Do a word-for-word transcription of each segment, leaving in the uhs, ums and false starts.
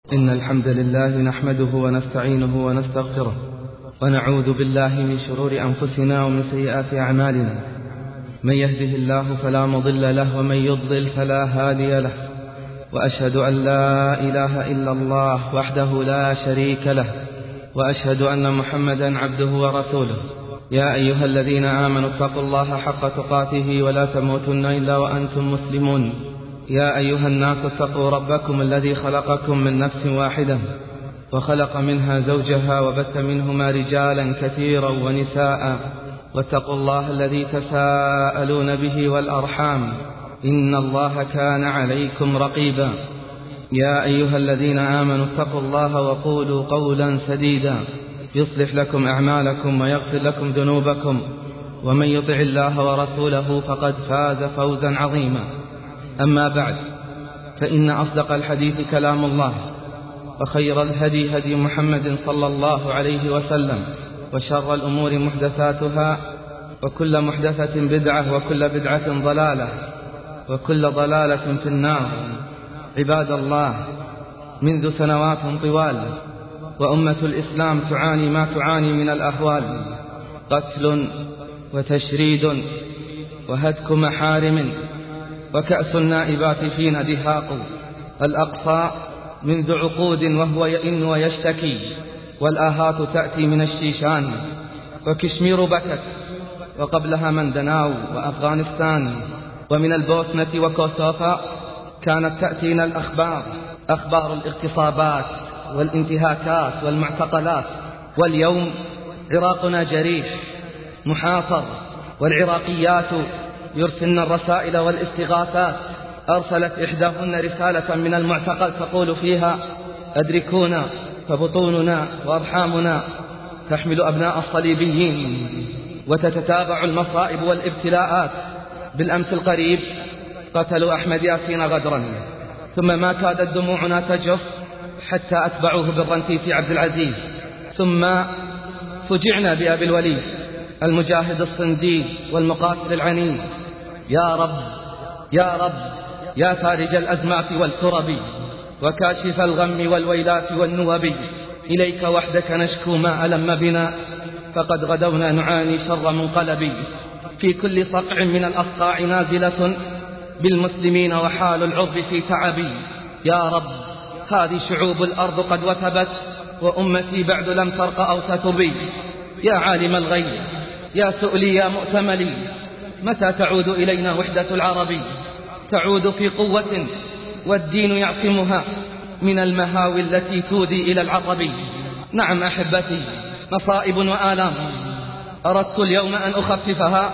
إن الحمد لله نحمده ونستعينه ونستغفره ونعوذ بالله من شرور أنفسنا ومن سيئات أعمالنا. من يهده الله فلا مضل له ومن يضلل فلا هادي له، وأشهد أن لا إله إلا الله وحده لا شريك له، وأشهد أن محمدا عبده ورسوله. يا أيها الذين آمنوا اتقوا الله حق تقاته ولا تموتن إلا وأنتم مسلمون. يا أيها الناس اتقوا ربكم الذي خلقكم من نفس واحدة وخلق منها زوجها وبث منهما رجالا كثيرا ونساء، واتقوا الله الذي تساءلون به والأرحام إن الله كان عليكم رقيبا. يا أيها الذين آمنوا اتقوا الله وقولوا قولا سديدا يصلح لكم أعمالكم ويغفر لكم ذنوبكم، ومن يطع الله ورسوله فقد فاز فوزا عظيما. أما بعد، فإن أصدق الحديث كلام الله، وخير الهدي هدي محمد صلى الله عليه وسلم، وشر الأمور محدثاتها، وكل محدثة بدعة، وكل بدعة ضلالة، وكل ضلالة في النار. عباد الله، منذ سنوات طوال وأمة الإسلام تعاني ما تعاني من الأهوال: قتل وتشريد وهتك محارم وكأس النائبات فينا دهاق. الأقصى منذ عقود وهو يئن ويشتكي، والآهات تأتي من الشيشان، وكشمير بكت، وقبلها مندناو وأفغانستان، ومن البوسنة وكوسوفا كانت تأتينا الأخبار، أخبار الاغتصابات والانتهاكات والمعتقلات. واليوم عراقنا جريح محاصر، والعراقيات يرسلن الرسائل والاستغاثات. أرسلت إحداهن رسالة من المعتقل تقول فيها: أدركونا، فبطوننا وأرحامنا تحمل أبناء الصليبيين، وتتتابع المصائب والابتلاءات. بالأمس القريب قتلوا أحمد ياسين غدرا، ثم ما كادت دموعنا تجف حتى أتبعوه بالرنتيس عبد العزيز، ثم فجعنا بأبي الوليد المجاهد الصنديد والمقاتل العنيد. يا رب يا رب يا فارج الأزمات والكرب، وكاشف الغم والويلات والنوب، إليك وحدك نشكو ما ألم بنا، فقد غدونا نعاني شر منقلب. في كل صقع من الأصقاع نازلة بالمسلمين، وحال العرب في تعب. يا رب، هذه شعوب الأرض قد وثبت، وأمتي بعد لم ترق أو تتبي. يا عالم الغيب، يا سؤلي، يا مؤتملي، متى تعود إلينا وحدة العرب؟ تعود في قوة والدين يعصمها من المهاوي التي تودي إلى العرب. نعم أحبتي، مصائب وآلام أردت اليوم أن أخففها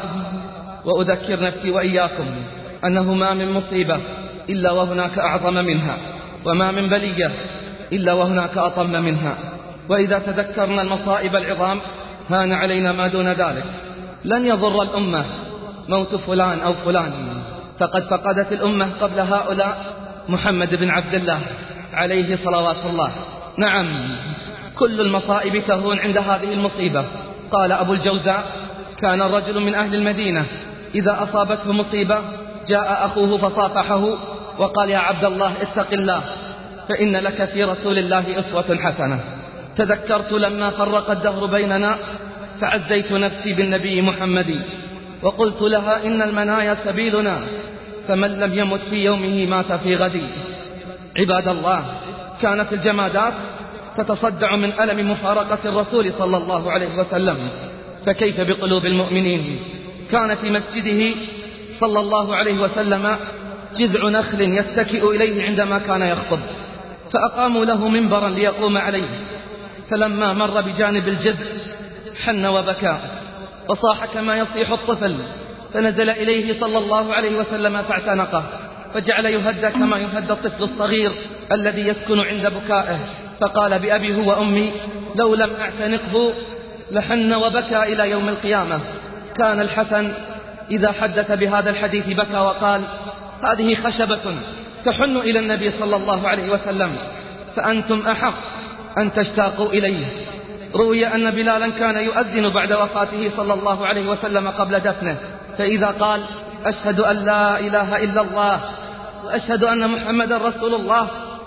وأذكر نفسي وإياكم أنه ما من مصيبة إلا وهناك أعظم منها، وما من بلية إلا وهناك أطم منها. وإذا تذكرنا المصائب العظام هان علينا ما دون ذلك. لن يضر الأمة موت فلان أو فلان، فقد فقدت الأمة قبل هؤلاء محمد بن عبد الله عليه صلوات الله. نعم، كل المصائب تهون عند هذه المصيبة. قال أبو الجوزاء: كان الرجل من أهل المدينة إذا أصابته مصيبة جاء أخوه فصافحه وقال: يا عبد الله اتق الله، فإن لك في رسول الله أسوة حسنة. تذكرت لما فرق الدهر بيننا فعزيت نفسي بالنبي محمد، وقلت لها: إن المنايا سبيلنا، فمن لم يمت في يومه مات في غدي. عباد الله، كانت الجمادات تتصدع من ألم مفارقة الرسول صلى الله عليه وسلم، فكيف بقلوب المؤمنين؟ كان في مسجده صلى الله عليه وسلم جذع نخل يتكئ إليه عندما كان يخطب، فأقاموا له منبرا ليقوم عليه، فلما مر بجانب الجذع حن وبكى وصاح كما يصيح الطفل، فنزل إليه صلى الله عليه وسلم فاعتنقه، فجعل يهدى كما يهدى الطفل الصغير الذي يسكن عند بكائه، فقال: بأبي هو وأمي لو لم أعتنقه لحن وبكى إلى يوم القيامة. كان الحسن إذا حدث بهذا الحديث بكى وقال: هذه خشبة تحن إلى النبي صلى الله عليه وسلم، فأنتم أحق أن تشتاقوا إليه. روي أن بلالا كان يؤذن بعد وفاته صلى الله عليه وسلم قبل دفنه، فإذا قال: أشهد أن لا إله إلا الله وأشهد أن محمدا رسول الله،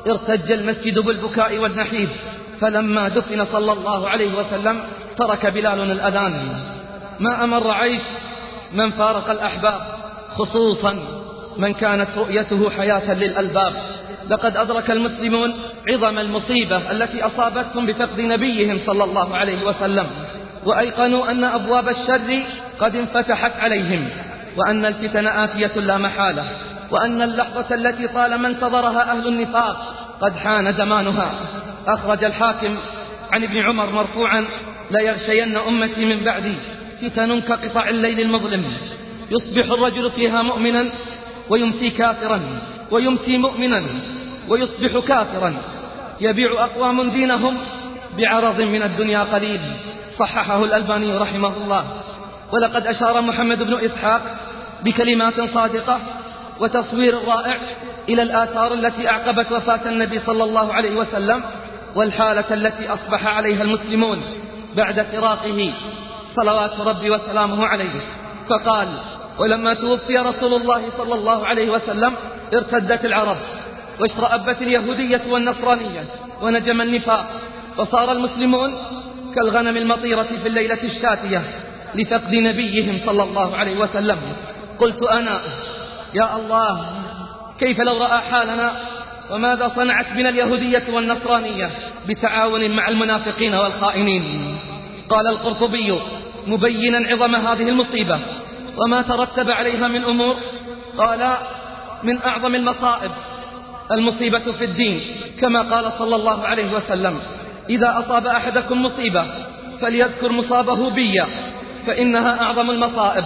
ارتج المسجد بالبكاء والنحيب، فلما دفن صلى الله عليه وسلم ترك بلال الأذان. ما أمر عيش من فارق الأحباب، خصوصا من كانت رؤيته حياة للألباب. لقد أدرك المسلمون عظم المصيبة التي أصابتهم بفقد نبيهم صلى الله عليه وسلم، وأيقنوا أن أبواب الشر قد انفتحت عليهم، وأن الفتن آتية لا محالة، وأن اللحظة التي طالما انتظرها أهل النفاق قد حان زمانها. أخرج الحاكم عن ابن عمر مرفوعا: لا يغشين أمتي من بعدي فتن كقطع الليل المظلم، يصبح الرجل فيها مؤمنا ويمسي كافرا، ويمسي مؤمنا ويصبح كافرا، يبيع أقوام دينهم بعرض من الدنيا قليل. صححه الألباني رحمه الله. ولقد أشار محمد بن إسحاق بكلمات صادقة وتصوير رائع إلى الآثار التي أعقبت وفاة النبي صلى الله عليه وسلم، والحالة التي أصبح عليها المسلمون بعد فراقه صلوات ربي وسلامه عليه. فقال: ولما توفي رسول الله صلى الله عليه وسلم ارتدت العرب، واشرأبت اليهودية والنصرانية، ونجم النفاق، وصار المسلمون كالغنم المطيرة في الليلة الشاتية لفقد نبيهم صلى الله عليه وسلم. قلت أنا: يا الله، كيف لو رأى حالنا، وماذا صنعت بنا اليهودية والنصرانية بتعاون مع المنافقين والخائنين. قال القرطبي مبينا عظم هذه المصيبة وما ترتب عليها من أمور، قال: من أعظم المصائب المصيبة في الدين، كما قال صلى الله عليه وسلم: إذا أصاب أحدكم مصيبة فليذكر مصابه بي فإنها أعظم المصائب.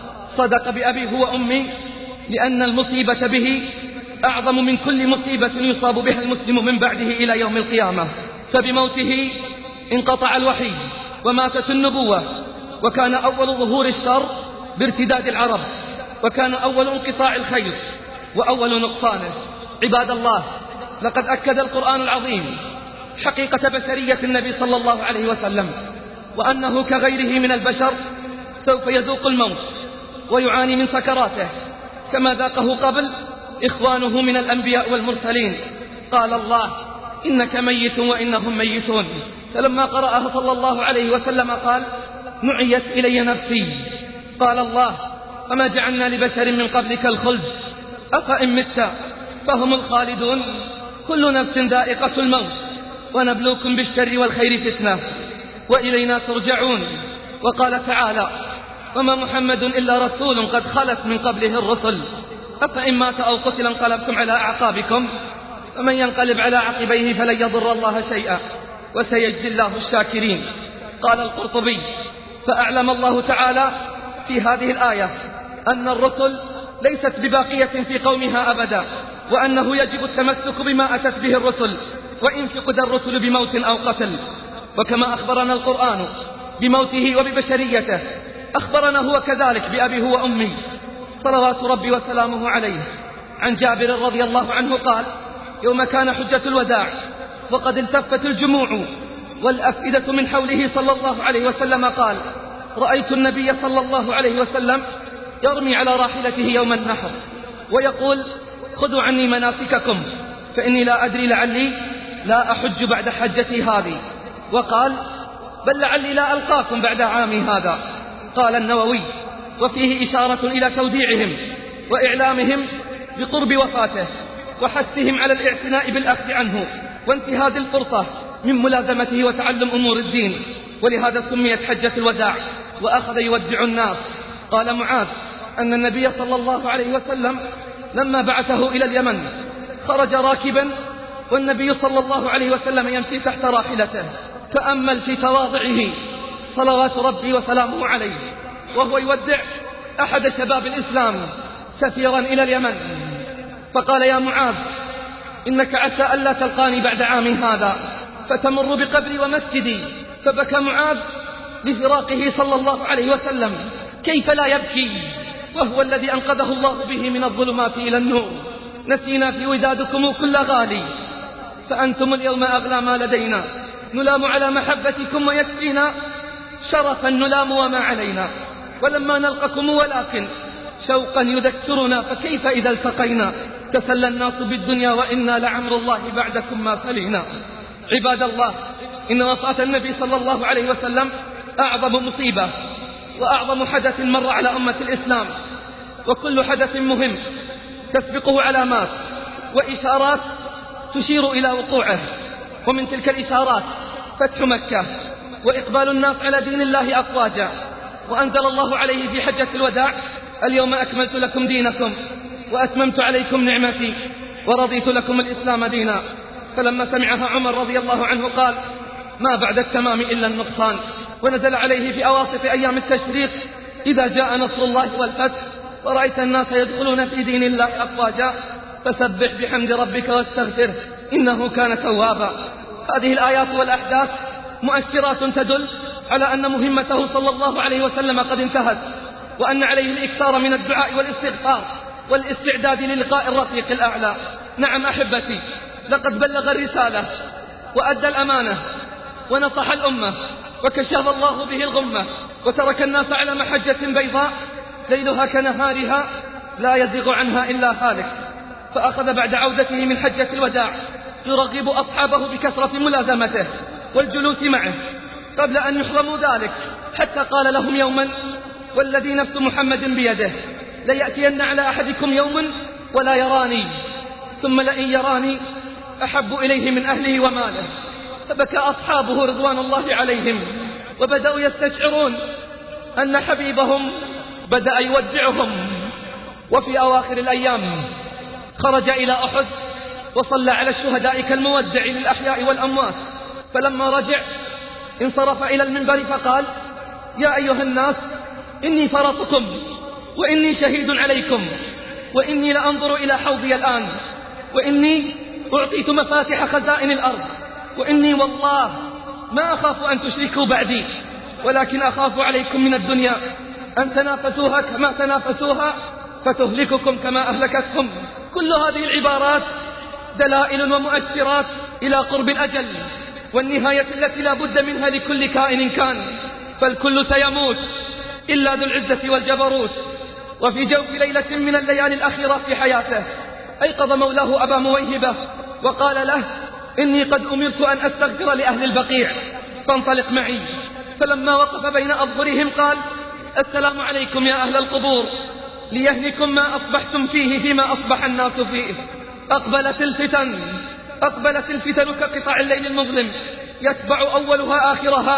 صدق بأبي هو أمي، لأن المصيبة به أعظم من كل مصيبة يصاب بها المسلم من بعده إلى يوم القيامة. فبموته انقطع الوحي وماتت النبوة، وكان أول ظهور الشر بارتداد العرب، وكان أول انقطاع الخير وأول نقصانه. عباد الله، لقد أكد القرآن العظيم حقيقة بشرية النبي صلى الله عليه وسلم، وأنه كغيره من البشر سوف يذوق الموت ويعاني من سكراته كما ذاقه قبل إخوانه من الأنبياء والمرسلين. قال الله: إنك ميت وإنهم ميتون. فلما قرأها صلى الله عليه وسلم قال: نعيت إلي نفسي. قال الله: وما جعلنا لبشر من قبلك الخلد أفإن مت فهم الخالدون، كل نفس ذائقة الموت ونبلوكم بالشر والخير فتنة وإلينا ترجعون. وقال تعالى: وما محمد إلا رسول قد خلت من قبله الرسل أفإن مات أو قتل انقلبتم على أعقابكم ومن ينقلب على عقبيه فلن يضر الله شيئا وسيجزي الله الشاكرين. قال القرطبي: فأعلم الله تعالى في هذه الآية أن الرسل ليست بباقية في قومها أبدا، وأنه يجب التمسك بما أتت به الرسل وإن فقد الرسل بموت أو قتل. وكما أخبرنا القرآن بموته وببشريته، أخبرنا هو كذلك بأبي هو أمي صلوات ربي وسلامه عليه. عن جابر رضي الله عنه قال: يوم كان حجة الوداع وقد التفت الجموع والأفئدة من حوله صلى الله عليه وسلم، قال: رأيت النبي صلى الله عليه وسلم يرمي على راحلته يوم النحر ويقول: خذوا عني مناسككم فإني لا أدري لعلي لا أحج بعد حجتي هذه، وقال: بل لعلي لا ألقاكم بعد عامي هذا. قال النووي: وفيه إشارة إلى توديعهم وإعلامهم بقرب وفاته وحثهم على الاعتناء بالأخذ عنه وانتهاز الفرصة من ملازمته وتعلم أمور الدين، ولهذا سميت حجة الوداع، وأخذ يودع الناس. قال معاذ أن النبي صلى الله عليه وسلم لما بعثه إلى اليمن خرج راكبا والنبي صلى الله عليه وسلم يمشي تحت راحلته، تأمل في تواضعه صلوات ربي وسلامه عليه وهو يودع أحد شباب الإسلام سفيرا إلى اليمن، فقال: يا معاذ، إنك عسى ألا تلقاني بعد عامي هذا فتمر بقبري ومسجدي. فبكى معاذ لفراقه صلى الله عليه وسلم، كيف لا يبكي وهو الذي أنقذه الله به من الظلمات إلى النور. نسينا في ودادكم كل غالي، فأنتم اليوم أغلى ما لدينا، نلام على محبتكم ويكفينا شرفا نلام وما علينا، ولما نلقكم ولكن شوقا يذكرنا، فكيف إذا التقينا تسلى الناس بالدنيا وإنا لعمر الله بعدكم ما فلينا. عباد الله، إن وفاة النبي صلى الله عليه وسلم أعظم مصيبة وأعظم حدث مر على أمة الإسلام، وكل حدث مهم تسبقه علامات وإشارات تشير إلى وقوعه، ومن تلك الإشارات فتح مكة وإقبال الناس على دين الله أفواجا، وأنزل الله عليه في حجة الوداع: اليوم أكملت لكم دينكم وأتممت عليكم نعمتي ورضيت لكم الإسلام دينا. فلما سمعها عمر رضي الله عنه قال: ما بعد التمام إلا النقصان. ونزل عليه في أواسط أيام التشريق: إذا جاء نصر الله والفتح ورأيت الناس يدخلون في دين الله أفواجا فسبح بحمد ربك واستغفره إنه كان توابا. هذه الآيات والأحداث مؤشرات تدل على أن مهمته صلى الله عليه وسلم قد انتهت، وأن عليه الإكثار من الدعاء والاستغفار والاستعداد للقاء الرفيق الأعلى. نعم أحبتي، لقد بلغ الرسالة وأدى الأمانة ونصح الأمة وكشف الله به الغمة، وترك الناس على محجة بيضاء ليلها كنهارها لا يزيغ عنها إلا هالك. فأخذ بعد عودته من حجة الوداع يرغب أصحابه بكثرة ملازمته والجلوس معه قبل أن يحرموا ذلك، حتى قال لهم يوما: والذي نفس محمد بيده ليأتين على أحدكم يوم ولا يراني، ثم لئن يراني أحب إليه من أهله وماله. فبكى أصحابه رضوان الله عليهم، وبدأوا يستشعرون أن حبيبهم بدأ يودعهم. وفي أواخر الأيام خرج إلى أحد وصلى على الشهداء كالمودع للأحياء والأموات. فلما رجع انصرف إلى المنبر فقال: يا أيها الناس، إني فرطكم وإني شهيد عليكم، وإني لأنظر إلى حوضي الآن، وإني أعطيت مفاتح خزائن الأرض، وإني والله ما أخاف أن تشركوا بعدي، ولكن أخاف عليكم من الدنيا أن تنافسوها كما تنافسوها فتهلككم كما أهلكتهم. كل هذه العبارات دلائل ومؤشرات إلى قرب الأجل والنهاية التي لا بد منها لكل كائن كان، فالكل سيموت إلا ذو العزة والجبروت. وفي جوف ليلة من الليالي الأخيرة في حياته أيقظ مولاه أبا مويهبة وقال له: إني قد أمرت أن أستغفر لأهل البقيع فانطلق معي. فلما وقف بين أظهرهم قال: السلام عليكم يا أهل القبور، ليهنكم ما أصبحتم فيه فيما أصبح الناس فيه. أقبلت الفتن أقبلت الفتن كقطع الليل المظلم، يتبع أولها آخرها،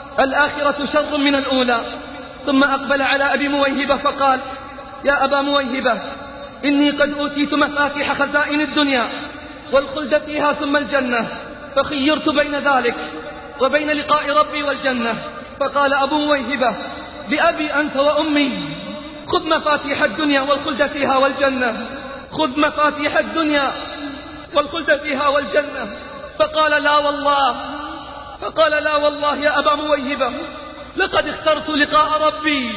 الآخرة شر من الأولى. ثم أقبل على أبي مويهبة فقال: يا أبا مويهبة، إني قد أوتيت مفاتيح خزائن الدنيا والخلد فيها ثم الجنة، فخيرت بين ذلك وبين لقاء ربي والجنة. فقال أبو مويهبة: بأبي أنت وأمي، خذ مفاتيح الدنيا والخلد فيها والجنة، خذ مفاتيح الدنيا والخلد فيها والجنة. فقال: لا والله فقال لا والله يا أبا مويهبة، لقد اخترت لقاء ربي،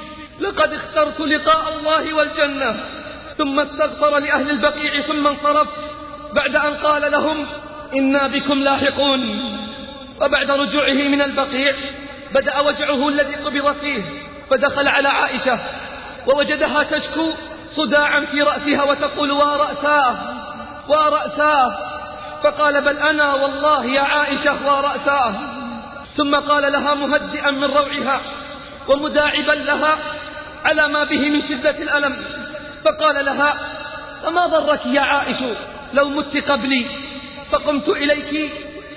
لقد اخترت لقاء الله والجنة. ثم استغفر لأهل البقيع ثم انصرف بعد أن قال لهم: إنا بكم لاحقون. وبعد رجوعه من البقيع بدأ وجعه الذي قبض فيه، فدخل على عائشة ووجدها تشكو صداعا في رأسها وتقول: ورأساه ورأساه. فقال: بل أنا والله يا عائشة ورأساه. ثم قال لها مهدئا من روعها ومداعبا لها على ما به من شدة الألم، فقال لها: فما ضرك يا عائش لو مت قبلي؟ فقمت إليك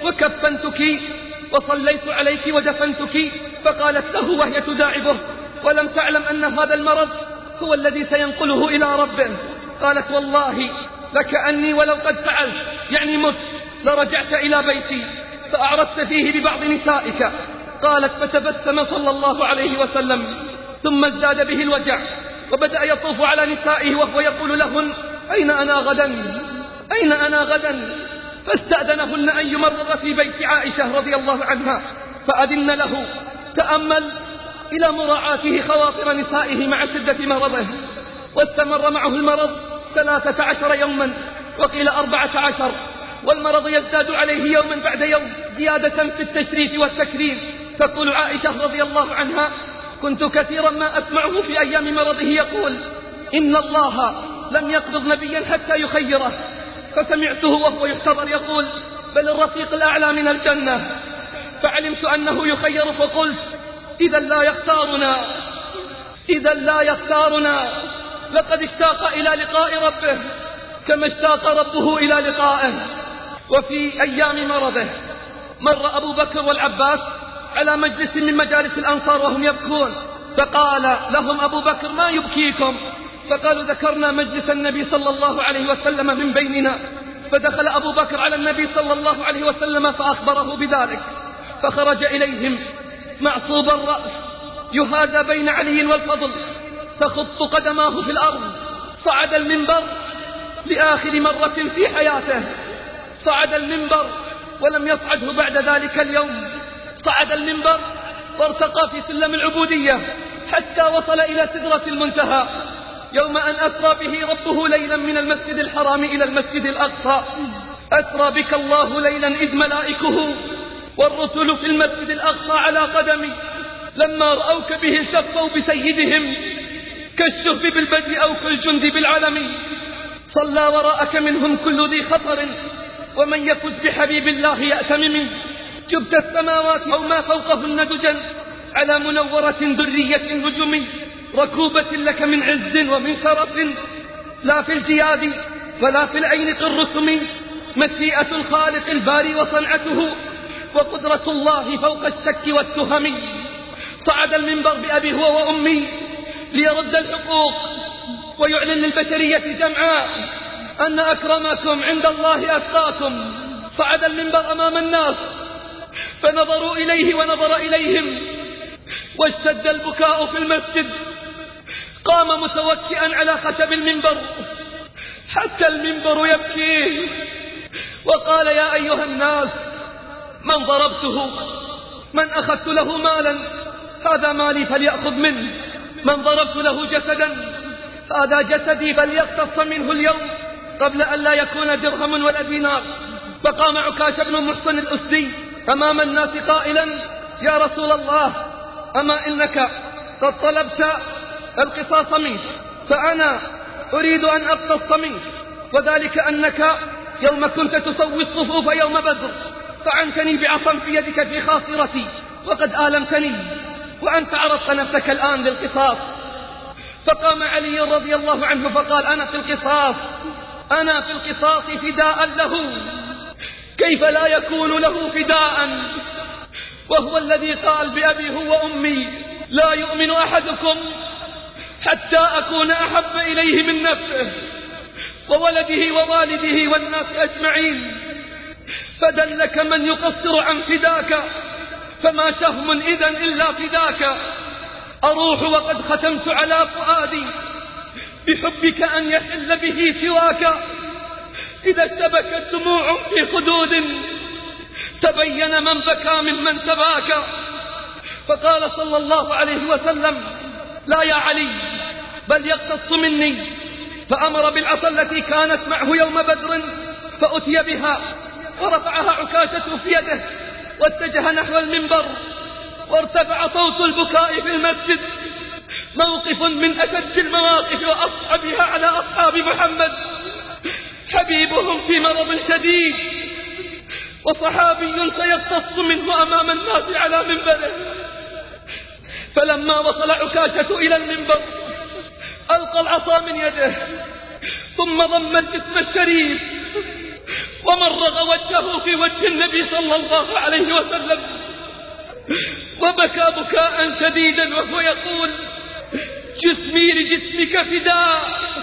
وكفنتك وصليت عليك ودفنتك. فقالت له وهي تداعبه ولم تعلم أن هذا المرض هو الذي سينقله إلى ربه: قالت: والله لكأني ولو قد فعلت، يعني مت، لرجعت إلى بيتي فأعرضت فيه لبعض نسائك. قالت: فتبسم صلى الله عليه وسلم ثم ازداد به الوجع، وبدأ يطوف على نسائه وهو يقول لهن: أين أنا غدا؟ أين أنا غدا؟ فاستأذنهن أن يمرض في بيت عائشة رضي الله عنها، فأذن له. تأمل إلى مراعاته خواطر نسائه مع شدة مرضه، واستمر معه المرض ثلاثة عشر يوما وقيل أربعة عشر، والمرض يزداد عليه يوما بعد يوم زيادة في التشريف والتكريم. تقول عائشة رضي الله عنها: كنت كثيرا ما أسمعه في أيام مرضه يقول: إن الله لم يقبض نبيا حتى يخيره، فسمعته وهو يحتضر يقول بل الرفيق الأعلى من الجنة، فعلمت أنه يخير فقلت إذا لا يختارنا، إذا لا يختارنا، لقد اشتاق إلى لقاء ربه كما اشتاق ربه إلى لقائه. وفي أيام مرضه مر أبو بكر والعباس على مجلس من مجالس الأنصار وهم يبكون، فقال لهم أبو بكر ما يبكيكم؟ فقالوا ذكرنا مجلس النبي صلى الله عليه وسلم من بيننا. فدخل أبو بكر على النبي صلى الله عليه وسلم فأخبره بذلك، فخرج إليهم معصوب الرأس يهادى بين علي والفضل، تخط قدماه في الأرض. صعد المنبر لآخر مرة في حياته، صعد المنبر ولم يصعده بعد ذلك اليوم. صعد المنبر وارتقى في سلم العبودية حتى وصل إلى سدرة المنتهى يوم أن أسرى به ربه ليلا من المسجد الحرام إلى المسجد الأقصى. أسرى بك الله ليلا إذ ملائكه والرسل في المسجد الأقصى على قدمي، لما رأوك به التفوا بسيدهم كالشهب بالبدء أو كالجند بالعلم. صلى وراءك منهم كل ذي خطر، ومن يفز بحبيب الله يأتمم. جبت السماوات أو ما فوقهن دجا على منورة درية نجم، ركوبة لك من عز ومن شرف، لا في الجياد ولا في الأينق الرسم. مشيئة الخالق الباري وصنعته، وقدرة الله فوق الشك والتهم. صعد المنبر بأبي هو وأمي ليرد الحقوق ويعلن للبشرية جمعاء أن أكرمكم عند الله أتقاكم. صعد المنبر أمام الناس فنظروا إليه ونظر إليهم، واشتد البكاء في المسجد. قام متوكئا على خشب المنبر حتى المنبر يبكي، وقال يا أيها الناس من ضربته، من أخذت له مالا هذا مالي فليأخذ منه، من ضربت له جسدا هذا جسدي فليقتص منه اليوم قبل أن لا يكون درهم ولا دينار. فقام عكاش بن محصن الأسدي أمام الناس قائلا يا رسول الله، أما إنك قد طلبت القصاص منك، فأنا أريد أن أقتص منك، وذلك أنك يوم كنت تسوي الصفوف يوم بدر فعنتني بعصا في يدك في خاصرتي وقد آلمتني، وأنت عرضت نفسك الآن للقصاص. فقام علي رضي الله عنه فقال أنا في القصاص، أنا في القصاص فداء له، كيف لا يكون له فداء وهو الذي قال بأبي هو وأمي لا يؤمن أحدكم حتى أكون أحب إليه من نفسه وولده ووالده والناس أجمعين. فدلك من يقصر عن فداك، فما شهم إذن إلا فداك. أروح وقد ختمت على فؤادي بحبك أن يحل به سواك. إذا اشتبكت دموع في خدود تبين من بكى ممن تباكى. فقال صلى الله عليه وسلم لا يا علي بل يقتص مني، فأمر بالعصا التي كانت معه يوم بدر فأتي بها ورفعها عكاشة في يده واتجه نحو المنبر، وارتفع صوت البكاء في المسجد. موقف من أشد المواقف وأصعبها على أصحاب محمد، حبيبهم في مرض شديد وصحابي سيقتص منه أمام الناس على منبره. فلما وصل عكاشة إلى المنبر ألقى العصا من يده ثم ضم الجسم الشريف ومرغ وجهه في وجه النبي صلى الله عليه وسلم وبكى بكاء شديدا وهو يقول جسمي لجسمك فداء،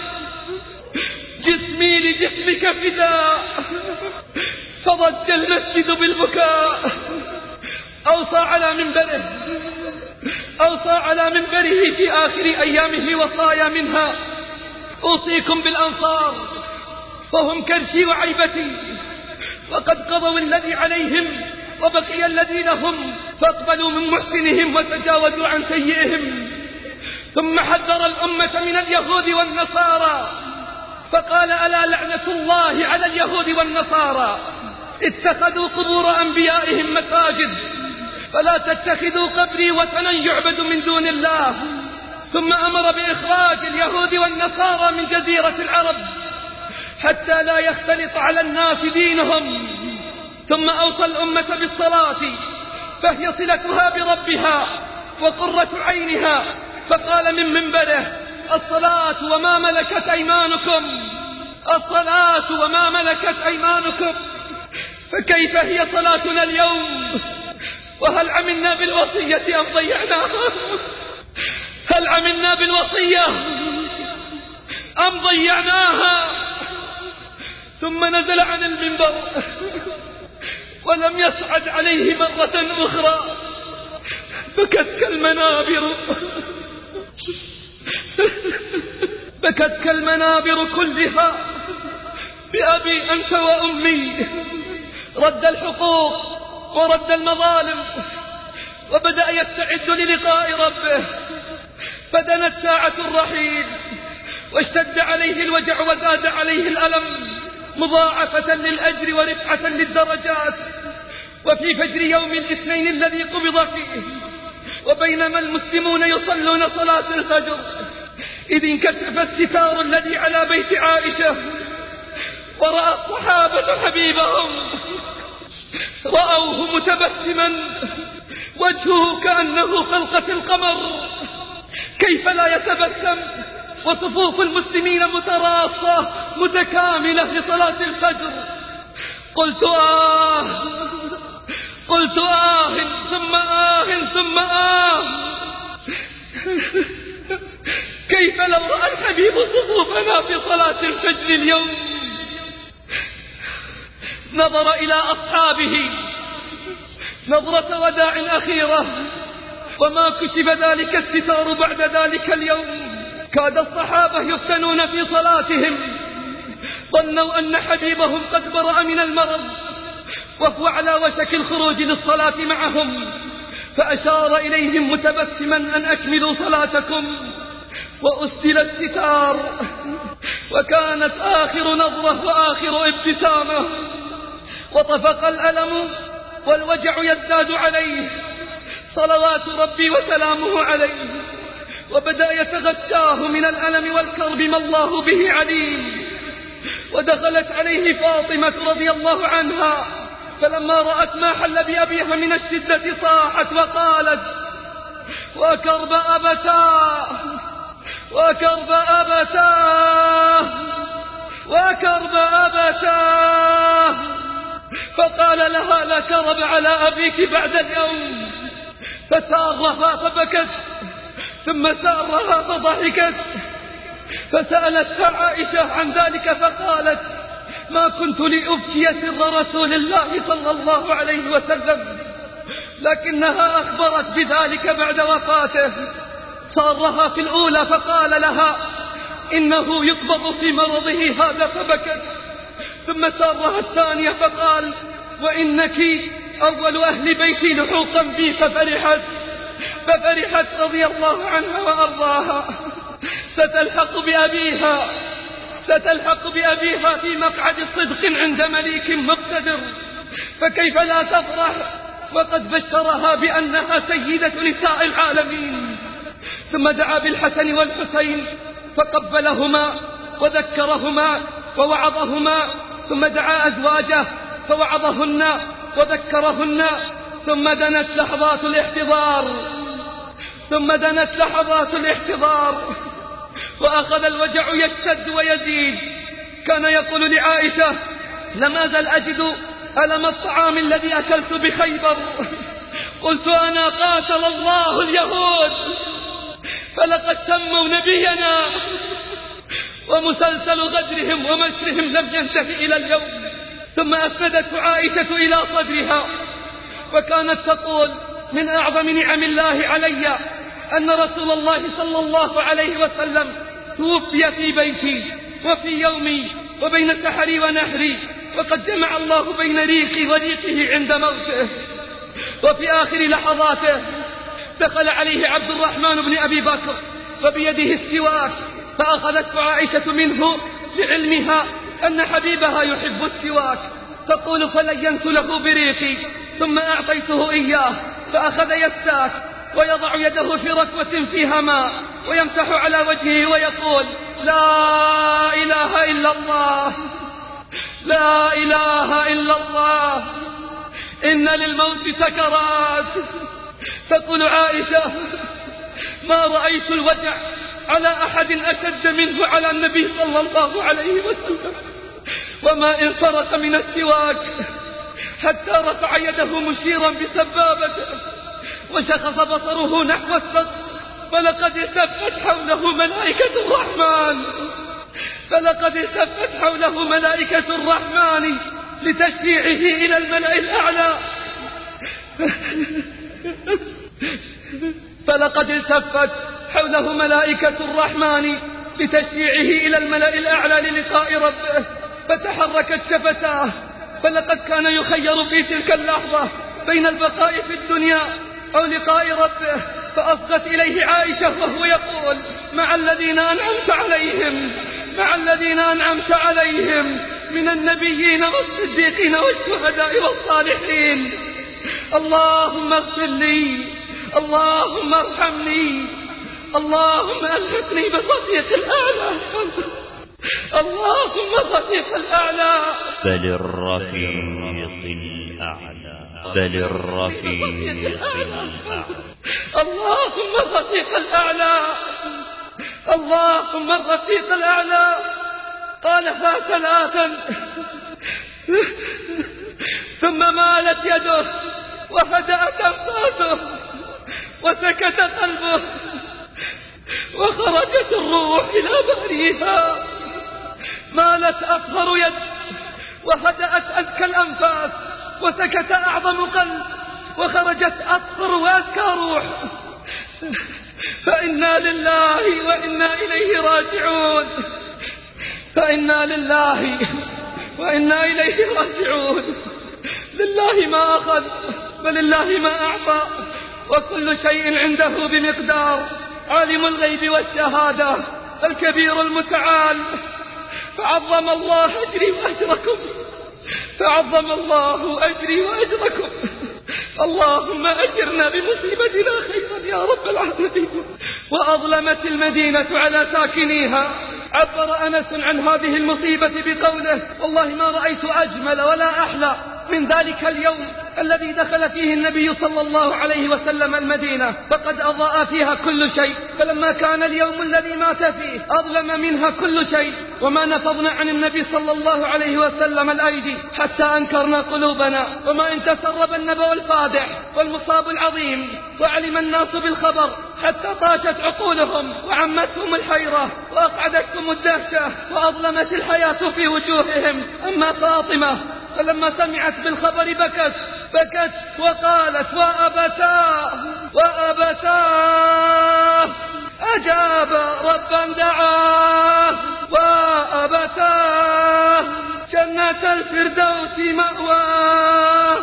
جسمي لجسمك فداء. فضج المسجد بالبكاء. أوصى على منبره أوصى على منبره في آخر أيامه وصايا منها أوصيكم بالأنصار فهم كرشي وعيبتي، وقد قضوا الذي عليهم وبقي الذي لهم، فاقبلوا من محسنهم وتجاوزوا عن سيئهم. ثم حذر الأمة من اليهود والنصارى فقال ألا لعنة الله على اليهود والنصارى اتخذوا قبور أنبيائهم مساجد، فلا تتخذوا قبري وثنا يعبد من دون الله. ثم أمر بإخراج اليهود والنصارى من جزيرة العرب حتى لا يختلط على الناس دينهم. ثم أوصى الأمة بالصلاة فهي صلتها بربها وقرة عينها، فقال من منبره: الصلاة وما ملكت أيمانكم، الصلاة وما ملكت أيمانكم. فكيف هي صلاتنا اليوم؟ وهل عملنا بالوصية أم ضيعناها؟ هل عملنا بالوصية أم ضيعناها؟ ثم نزل عن المنبر ولم يصعد عليه مرة أخرى، بكت كالمنابر بكت كالمنابر كلها بأبي أنت وأمي. رد الحقوق ورد المظالم، وبدأ يستعد للقاء ربه. فدنت ساعة الرحيل واشتد عليه الوجع وزاد عليه الألم مضاعفة للأجر ورفعة للدرجات. وفي فجر يوم الاثنين الذي قبض فيه، وبينما المسلمون يصلون صلاة الفجر، إذ انكشف الستار الذي على بيت عائشة، ورأى الصحابة حبيبهم، رأوه متبسما وجهه كأنه خلقة القمر، كيف لا يتبسم وصفوف المسلمين متراصة متكاملة لصلاة الفجر؟ قلت آه قلت آه ثم آه ثم آه كيف لو رأى الحبيب صفوفنا في صلاة الفجر اليوم؟ نظر إلى أصحابه نظرة وداع أخيرة، وما كشف ذلك الستار بعد ذلك اليوم. كاد الصحابة يفتنون في صلاتهم، ظنوا أن حبيبهم قد برأ من المرض وهو على وشك الخروج للصلاة معهم، فأشار إليهم متبسما أن أكملوا صلاتكم، وأسدل الستار، وكانت آخر نظرة وآخر ابتسامة، وطفق الألم والوجع يزداد عليه صلوات ربي وسلامه عليه، وبدأ يتغشاه من الألم والكرب ما الله به عليم. ودخلت عليه فاطمة رضي الله عنها، فلما رأت ما حل بأبيها من الشدة صاحت وقالت: وكرب أبتاه وكرب أبتاه وكرب أبتاه. فقال لها: لا كرب على أبيك بعد اليوم. فسارها فبكت، ثم سارها فضحكت، فسألتها عائشة عن ذلك فقالت: ما كنت لأفشي سر رسول الله صلى الله عليه وسلم، لكنها أخبرت بذلك بعد وفاته. سارها في الأولى فقال لها: إنه يقبض في مرضه هذا، فبكت. ثم سارها الثانية فقال: وإنك أول أهل بيتي لحوقا بي، ففرحت ففرحت رضي الله عنها وأرضاها. ستلحق بأبيها ستلحق بأبيها في مقعد صدق عند مليك مقتدر، فكيف لا تفرح وقد بشرها بأنها سيدة نساء العالمين. ثم دعا بالحسن والحسين فقبلهما وذكرهما ووعظهما، ثم دعا أزواجه فوعظهن وذكرهن. ثم دنت لحظات الاحتضار ثم دنت لحظات الاحتضار وأخذ الوجع يشتد ويزيد. كان يقول لعائشة: لم أزل أجد ألم الطعام الذي أكلت بخيبر. قلت أنا: قاتل الله اليهود، فلقد سموا نبينا، ومسلسل غدرهم ومكرهم لم ينتهي إلى اليوم. ثم أسندت عائشة إلى صدرها وكانت تقول: من أعظم نعم الله علي أن رسول الله صلى الله عليه وسلم توفي في بيتي وفي يومي وبين سحري ونحري، وقد جمع الله بين ريقي وريقه عند موته. وفي آخر لحظاته دخل عليه عبد الرحمن بن أبي بكر وبيده السواك، فأخذته عائشة منه لعلمها أن حبيبها يحب السواك، تقول: فلينت له بريقي ثم أعطيته إياه، فأخذ يستاك ويضع يده في ركوة فيها ماء ويمسح على وجهه ويقول: لا إله إلا الله، لا إله إلا الله، إن للموت سكرات. تقول عائشة: ما رأيت الوجع على أحد أشد منه على النبي صلى الله عليه وسلم، وما إن فرق من السواك حتى رفع يده مشيرا بسبابته وشخص بصره نحو السقف، فلقد التفت حوله ملائكة الرحمن، فلقد التفت حوله ملائكة الرحمن لتشريعه إلى الملأ الأعلى، فلقد التفت حوله ملائكة الرحمن لتشريعه إلى الملأ الأعلى للقاء ربه، فتحركت شفتاه، فلقد كان يخير في تلك اللحظة بين البقاء في الدنيا أو لقاء ربه، فأصغت إليه عائشة وهو يقول: مع الذين أنعمت عليهم، مع الذين أنعمت عليهم من النبيين والصديقين والشهداء والصالحين. اللهم اغفر لي، اللهم ارحمني، اللهم ألحقني بالرفيق الأعلى، اللهم الرفيق الأعلى، بل الرفيق الأعلى، بل الرفيق الأعلى، اللهم الرفيق الأعلى، اللهم الرفيق الأعلى. قالها ثلاثا ثم مالت يده وهدأت أنفاسه وسكت قلبه وخرجت الروح إلى باريها. مالت أصغر يد وهدأت أذكى الأنفاس وسكت أعظم قلب وخرجت أصغر وأذكى روح. فإنا لله وإنا إليه راجعون، فإنا لله وإنا إليه راجعون. لله ما أخذ ولله ما أعطى، وكل شيء عنده بمقدار. عالم الغيب والشهادة الكبير المتعال، فعظم الله أجري وأجركم، فعظم الله أجري وأجركم. اللهم أجرنا بمصيبتنا خيرا يا رب العالمين. وأظلمت المدينة على ساكنيها. عبر أنس عن هذه المصيبة بقوله: والله ما رأيت أجمل ولا أحلى من ذلك اليوم الذي دخل فيه النبي صلى الله عليه وسلم المدينة، فقد أضاء فيها كل شيء، فلما كان اليوم الذي مات فيه أظلم منها كل شيء، وما نفضنا عن النبي صلى الله عليه وسلم الأيدي حتى أنكرنا قلوبنا، وما إن تسرب النبأ الفادح والمصاب العظيم وعلم الناس بالخبر حتى طاشت عقولهم وعمتهم الحيرة وأقعدتهم الدهشة وأظلمت الحياة في وجوههم. أما فاطمة فلما سمعت بالخبر بكت بكت وقالت: وأبتاه وأبتاه، أجاب ربا دعاه، وأبتاه، جنة الفردوس مأواه،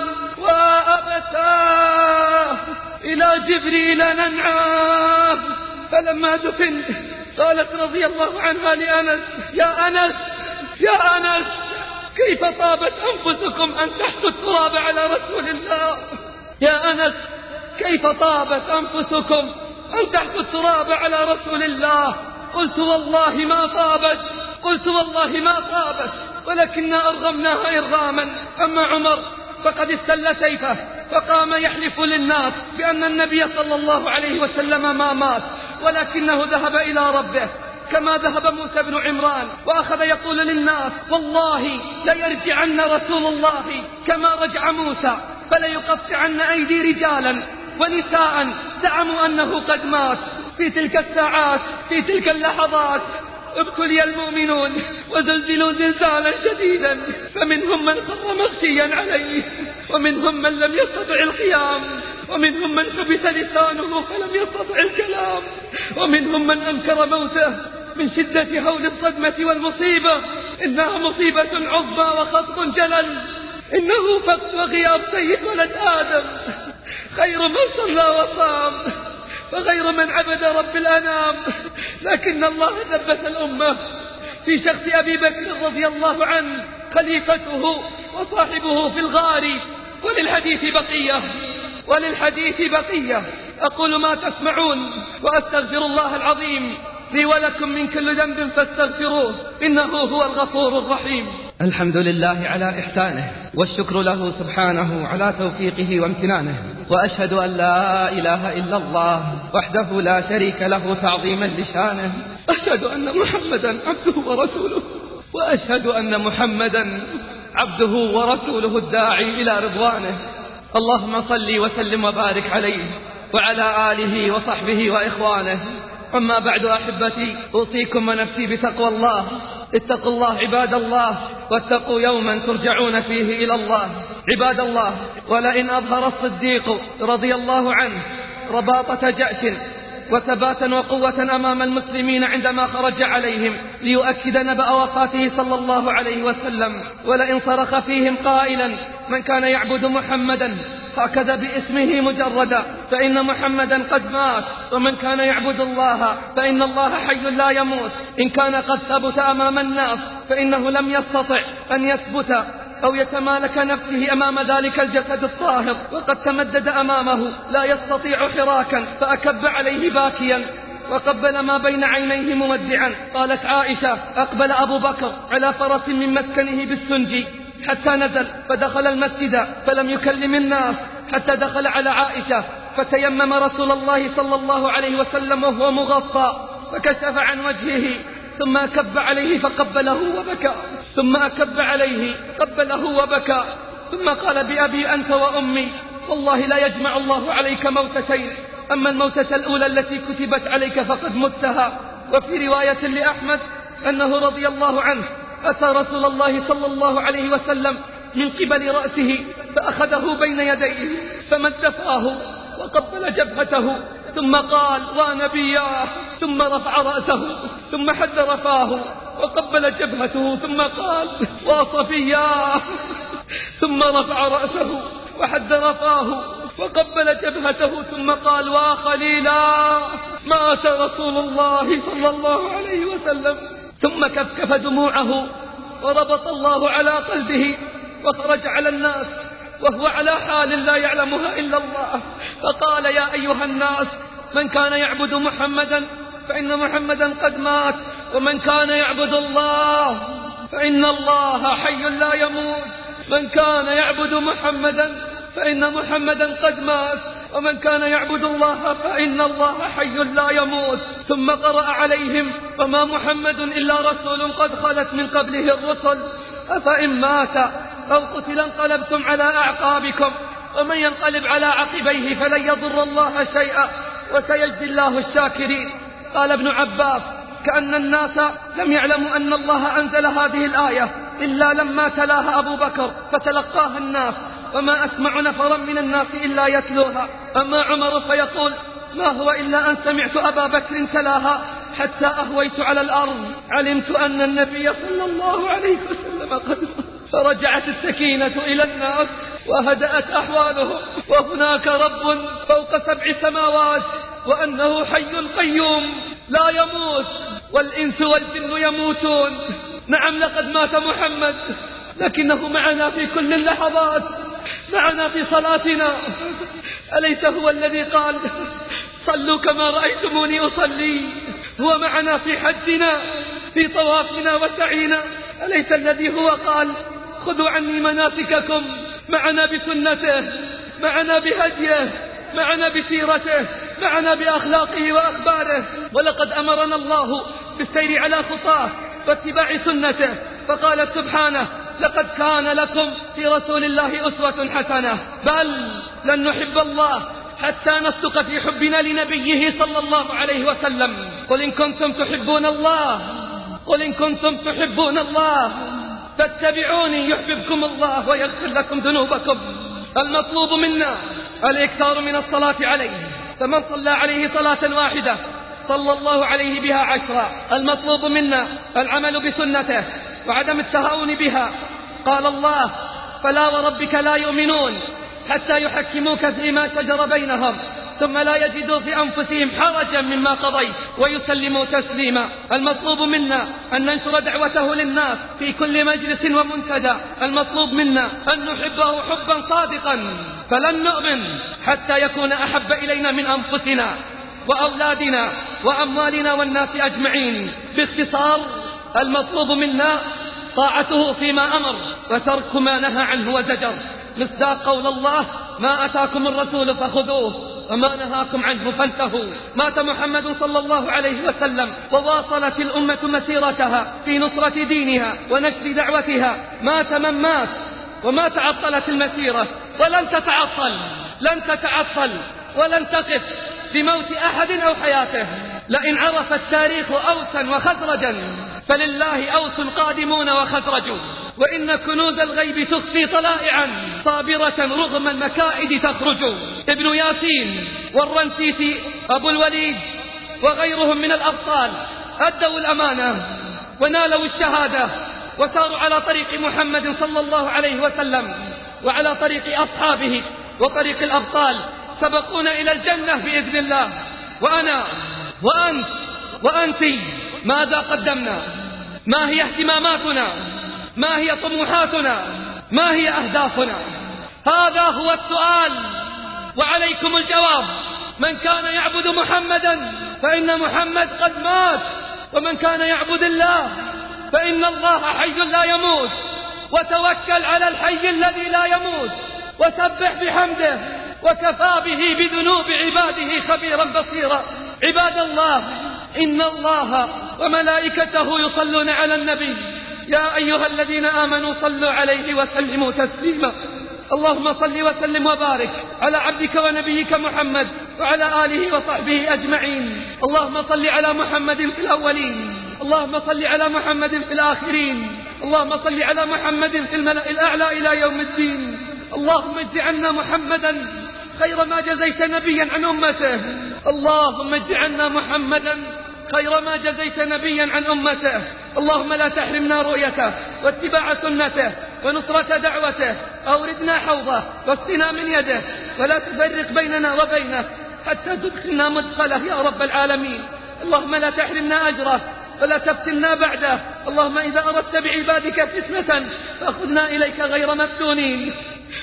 وأبتاه، إلى جبريل ننعاه. فلما دفن قالت رضي الله عنها لأنس: يا أنس يا أنس، كيف طابت أنفسكم أن تحثوا التراب على رسول الله؟ يا أنس، كيف طابت أنفسكم أن تحثوا التراب على رسول الله؟ قلت والله ما طابت، قلت والله ما طابت، ولكننا أرغمناها إرغاما. أما عمر فقد استل سيفه فقام يحلف للناس بأن النبي صلى الله عليه وسلم ما مات، ولكنه ذهب إلى ربه كما ذهب موسى بن عمران، وأخذ يقول للناس: والله ليرجعن رسول الله كما رجع موسى، فليقطعن أيدي رجالا ونساء زعموا أنه قد مات. في تلك الساعات، في تلك اللحظات، ابتلي المؤمنون وزلزلوا زلزالا شديدا، فمنهم من خر مغشيا عليه، ومنهم من لم يستطع القيام، ومنهم من حبس لسانه فلم يستطع الكلام، ومنهم من أنكر موته من شدة هول الصدمة والمصيبة. إنها مصيبة عظمى وخطب جلل، إنه فقد وغياب سيد ولد آدم، خير من صلى وصام وغير من عبد رب الأنام. لكن الله ثبت الأمة في شخص أبي بكر رضي الله عنه خليفته وصاحبه في الغار. وللحديث بقية، وللحديث بقية. أقول ما تسمعون وأستغفر الله العظيم لي ولكم من كل ذنب فاستغفروه إنه هو الغفور الرحيم. الحمد لله على إحسانه، والشكر له سبحانه على توفيقه وامتنانه، وأشهد أن لا إله إلا الله وحده لا شريك له تعظيما لشانه. أشهد أن محمدا عبده ورسوله، وأشهد أن محمدا عبده ورسوله الداعي إلى رضوانه. اللهم صل وسلم وبارك عليه وعلى آله وصحبه وإخوانه. أما بعد أحبتي، أوصيكم ونفسي بتقوى الله. اتقوا الله عباد الله، واتقوا يوما ترجعون فيه إلى الله. عباد الله، ولئن أظهر الصديق رضي الله عنه رباطة جأش وثباتا وقوة أمام المسلمين عندما خرج عليهم ليؤكد نبأ وفاته صلى الله عليه وسلم، ولئن صرخ فيهم قائلا من كان يعبد محمدا هكذا باسمه مجردا فإن محمدا قد مات، ومن كان يعبد الله فإن الله حي لا يموت. إن كان قد ثبت أمام الناس فإنه لم يستطع أن يثبت أو يتمالك نفسه أمام ذلك الجسد الطاهر، وقد تمدد أمامه لا يستطيع حراكا، فأكب عليه باكيا وقبل ما بين عينيه مودعا. قالت عائشة أقبل أبو بكر على فرس من مسكنه بالسنجي حتى نزل فدخل المسجد فلم يكلم الناس حتى دخل على عائشة فتيمم رسول الله صلى الله عليه وسلم وهو مغطى فكشف عن وجهه، ثم أكب عليه فقبله وبكى، ثم أكب عليه قبله وبكى، ثم قال بأبي أنت وأمي والله لا يجمع الله عليك موتتين، أما الموتة الأولى التي كتبت عليك فقد متها. وفي رواية لأحمد أنه رضي الله عنه أتى رسول الله صلى الله عليه وسلم من قبل رأسه فأخذه بين يديه فمد فاه وقبل جبهته ثم قال ونبياه، ثم رفع رأسه ثم حد فاه وقبل جبهته ثم قال وصفياه، ثم رفع رأسه وحد فاه وقبل جبهته ثم قال وخليلا. مات رسول الله صلى الله عليه وسلم. ثم كفكف دموعه وربط الله على قلبه وخرج على الناس وهو على حال لا يعلمها إلا الله، فقال يا أيها الناس من كان يعبد محمدا فإن محمدا قد مات، ومن كان يعبد الله فإن الله حي لا يموت. من كان يعبد محمدا فإن محمدا قد مات، ومن كان يعبد الله فإن الله حي لا يموت. ثم قرأ عليهم وما محمد إلا رسول قد خلت من قبله الرسل أفإن مات أو قتل انقلبتم على أعقابكم، ومن ينقلب على عقبيه فلن يضر الله شيئا وسيجزي الله الشاكرين. قال ابن عباس كأن الناس لم يعلموا أن الله أنزل هذه الآية إلا لما تلاها أبو بكر فتلقاها الناس، وما أسمع نفرا من الناس إلا يتلوها. أما عمر فيقول ما هو إلا أن سمعت أبا بكر تلاها حتى أهويت على الأرض علمت أن النبي صلى الله عليه وسلم قد فرجعت السكينة إلى الناس وهدأت أحوالهم، وهناك رب فوق سبع سماوات وأنه حي قيوم لا يموت، والإنس والجن يموتون. نعم لقد مات محمد، لكنه معنا في كل اللحظات، معنا في صلاتنا. أليس هو الذي قال صلوا كما رأيتموني أصلي؟ هو معنا في حجنا في طوافنا وسعينا. أليس الذي هو قال خذوا عني مناسككم؟ معنا بسنته، معنا بهديه، معنا بسيرته، معنا بأخلاقه وأخباره. ولقد أمرنا الله بالسير على خطاه واتباع سنته، فقال سبحانه لقد كان لكم في رسول الله أسوة حسنة. بل لن نحب الله حتى نصدق في حبنا لنبيه صلى الله عليه وسلم. قل إن كنتم تحبون الله قل إن كنتم تحبون الله فاتبعوني يحببكم الله ويغفر لكم ذنوبكم. المطلوب منا الإكثار من الصلاة عليه، فمن صلى عليه صلاة واحدة صلى الله عليه بها عشرا. المطلوب منا العمل بسنته وعدم التهاون بها. قال الله فلا وربك لا يؤمنون حتى يحكموك فيما شجر بينهم ثم لا يجدوا في أنفسهم حرجا مما قضيت ويسلموا تسليما. المطلوب منا أن ننشر دعوته للناس في كل مجلس ومنتدى. المطلوب منا أن نحبه حبا صادقا، فلن نؤمن حتى يكون أحب إلينا من أنفسنا وأولادنا وأموالنا والناس أجمعين. باختصار، المطلوب منا طاعته فيما أمر وترك ما نهى عنه وزجر، مصداق قول الله: ما أتاكم الرسول فخذوه وما نهاكم عنه فانتهوا. مات محمد صلى الله عليه وسلم وواصلت الأمة مسيرتها في نصرة دينها ونشر دعوتها. مات من مات وما تعطلت المسيرة، ولن تتعطل لن تتعطل ولن تقف بموت أحد أو حياته. لئن عرف التاريخ أوسا وخزرجا فلله أوس قادمون وخزرج، وإن كنوز الغيب تخفي طلائعا صابرة رغم المكائد تخرج. ابن ياسين والرنسيسي أبو الوليد وغيرهم من الأبطال أدوا الأمانة ونالوا الشهادة وساروا على طريق محمد صلى الله عليه وسلم وعلى طريق أصحابه وطريق الأبطال، سبقونا إلى الجنة بإذن الله. وأنا وأنت وأنت ماذا قدمنا؟ ما هي اهتماماتنا؟ ما هي طموحاتنا؟ ما هي أهدافنا؟ هذا هو السؤال وعليكم الجواب. من كان يعبد محمدا فإن محمد قد مات، ومن كان يعبد الله فإن الله حي لا يموت. وتوكل على الحي الذي لا يموت وسبح بحمده، وكفى به بذنوب عباده خبيرا بصيرا. عباد الله، إن الله وملائكته يصلون على النبي، يا أيها الذين آمنوا صلوا عليه وسلموا تسليما. اللهم صل وسلم وبارك على عبدك ونبيك محمد وعلى آله وصحبه أجمعين. اللهم صل على محمد في الأولين، اللهم صل على محمد في الآخرين، اللهم صل على محمد في الملأ الأعلى إلى يوم الدين. اللهم اجز عنا محمدا خير ما جزيت نبيا عن أمته، اللهم اجز عنا محمدا خير ما جزيت نبيا عن أمته. اللهم لا تحرمنا رؤيته واتباع سنته ونصرة دعوته. أوردنا حوضه واسقنا من يده، ولا تفرق بيننا وبينه حتى تدخلنا مدخله يا رب العالمين. اللهم لا تحرمنا أجره ولا تفتنا بعده. اللهم إذا أردت بعبادك فتنة فأخذنا إليك غير مفتونين.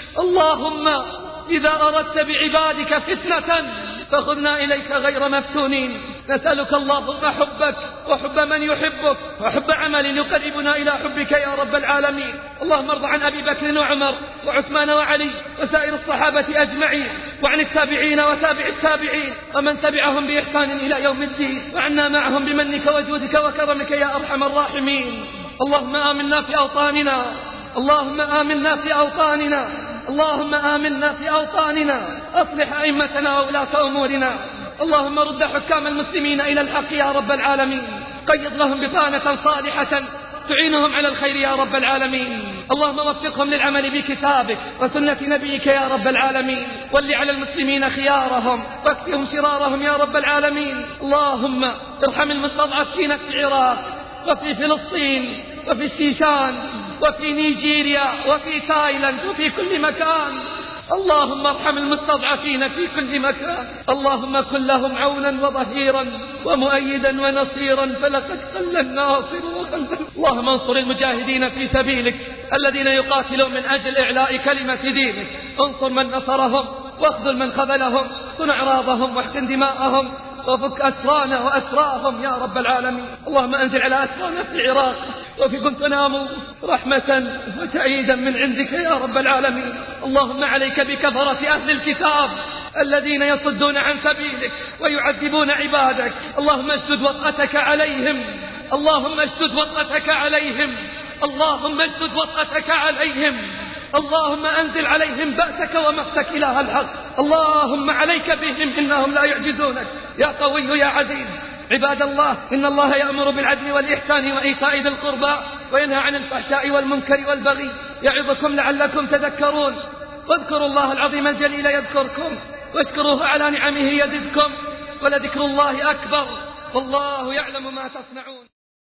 اللهم إذا أردت بعبادك فتنة فخذنا إليك غير مفتونين. نسألك اللهم حبك وحب من يحبك وحب عمل يقربنا إلى حبك يا رب العالمين. اللهم ارض عن أبي بكر وعمر وعثمان وعلي وسائر الصحابة أجمعين، وعن التابعين وتابع التابعين ومن تبعهم بإحسان إلى يوم الدين، وعنا معهم بمنك وجودك وكرمك يا أرحم الراحمين. اللهم آمنا في أوطاننا، اللهم آمنا في أوطاننا، اللهم آمنا في أوطاننا. أصلح أئمتنا وولاة أمورنا. اللهم رد حكام المسلمين إلى الحق يا رب العالمين. قيض لهم بطانة صالحة تعينهم على الخير يا رب العالمين. اللهم وفقهم للعمل بكتابك وسنة نبيك يا رب العالمين. ول على المسلمين خيارهم واكفهم شرارهم يا رب العالمين. اللهم ارحم المستضعفين في العراق وفي فلسطين وفي الشيشان وفي نيجيريا وفي تايلاند وفي كل مكان. اللهم ارحم المستضعفين في كل مكان. اللهم كن لهم عونا وظهيرا ومؤيدا ونصيرا، فلقد قل الناصر وقل. اللهم انصر المجاهدين في سبيلك الذين يقاتلون من أجل إعلاء كلمة دينك. انصر من نصرهم واخذل من خذلهم، صن أعراضهم واحقن دماءهم وفك أسرانا وأسراهم يا رب العالمين. اللهم أنزل على أسرانا في العراق وفي غنتنامو رحمة وتأييدا من عندك يا رب العالمين. اللهم عليك بكفرة أهل الكتاب الذين يصدون عن سبيلك ويعذبون عبادك. اللهم اشدد وطأتك عليهم، اللهم اشدد وطأتك عليهم، اللهم اشدد وطأتك عليهم. اللهم أنزل عليهم بأسك ومقتك إله الحق. اللهم عليك بهم إنهم لا يعجزونك يا قوي يا عزيز. عباد الله، إن الله يأمر بالعدل والإحسان وإيتاء ذي القربى وينهى عن الفحشاء والمنكر والبغي يعظكم لعلكم تذكرون. واذكروا الله العظيم الجليل يذكركم، واشكروه على نعمه يزدكم، ولذكر الله أكبر، والله يعلم ما تصنعون.